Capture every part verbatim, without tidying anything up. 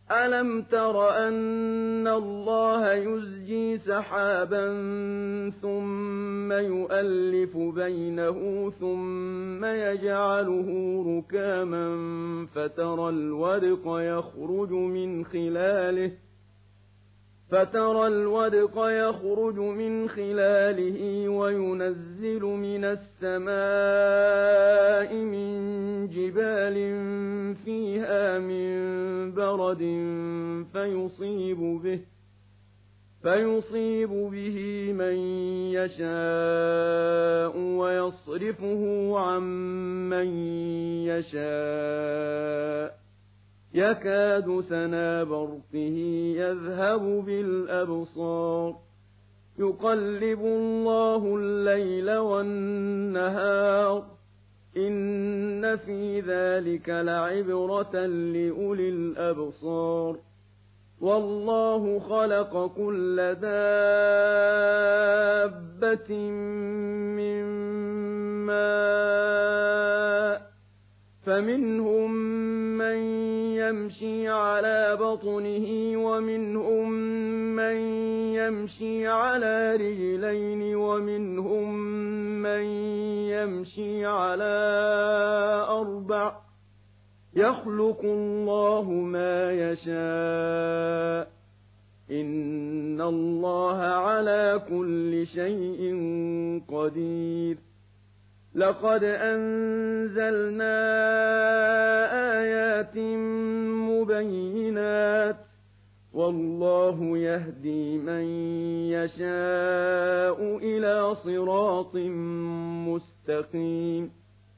أَلَمْ تَرَ أَنَّ اللَّهَ يُزْجِي سَحَابًا ثُمَّ يُؤَلِّفُ بَيْنَهُ ثُمَّ يَجْعَلُهُ رُكَامًا فَتَرَى الْوَدْقَ يَخْرُجُ مِنْ خِلَالِهِ فترى الودق يخرج من خلاله وينزل من السماء من جبال فيها من برد فيصيب به فيصيب به من يشاء ويصرفه عن من يشاء يكاد سنا برقه يذهب بالأبصار يقلب الله الليل والنهار إن في ذلك لعبرة لأولي الأبصار والله خلق كل دابة من ماء فمنهم من يمشي على بطنه ومنهم من يمشي على رجلين ومنهم من يمشي على أربع يخلق الله ما يشاء إن الله على كل شيء قدير لقد أنزلنا آيات مبينات والله يهدي من يشاء إلى صراط مستقيم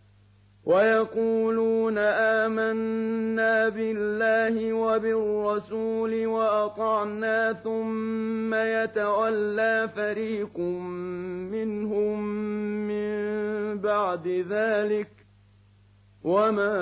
ويقولون آمنا بالله وبالرسول وأطعنا ثم يتولى فريق منهم من بعد ذلك وما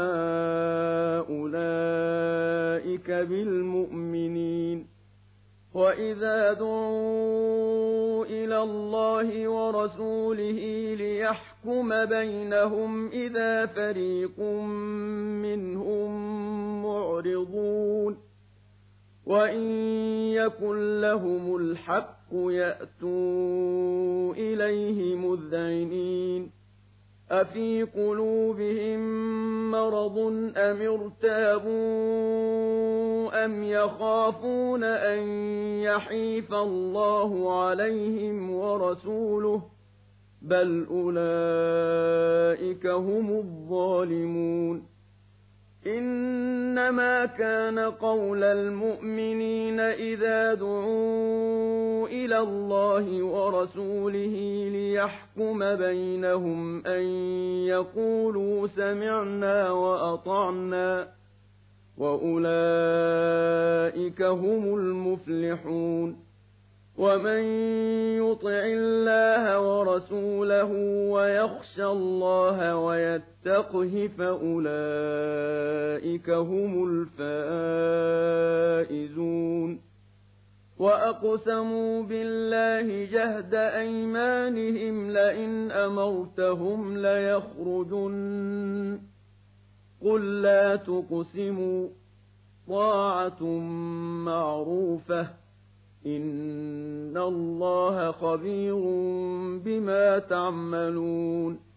أولئك بالمؤمنين وإذا دعوا إلى الله ورسوله ليحكم بينهم إذا فريق منهم معرضون وإن يكن لهم الحق يأتوا إليه مذعنين أفي قلوبهم مرض أم ارتابوا أم يخافون أن يحيف الله عليهم ورسوله بل أولئك هم الظالمون إنما كان قول المؤمنين إذا دعوا إلى الله ورسوله ليحكم بينهم أن يقولوا سمعنا وأطعنا وأولئك هم المفلحون ومن يطع الله ورسوله ويخشى الله ويتقه فأولئك هم الفائزون وأقسموا بالله جهد أيمانهم لئن أمرتهم ليخرجن قل لا تقسموا طاعة معروفة إن الله خبير بما تعملون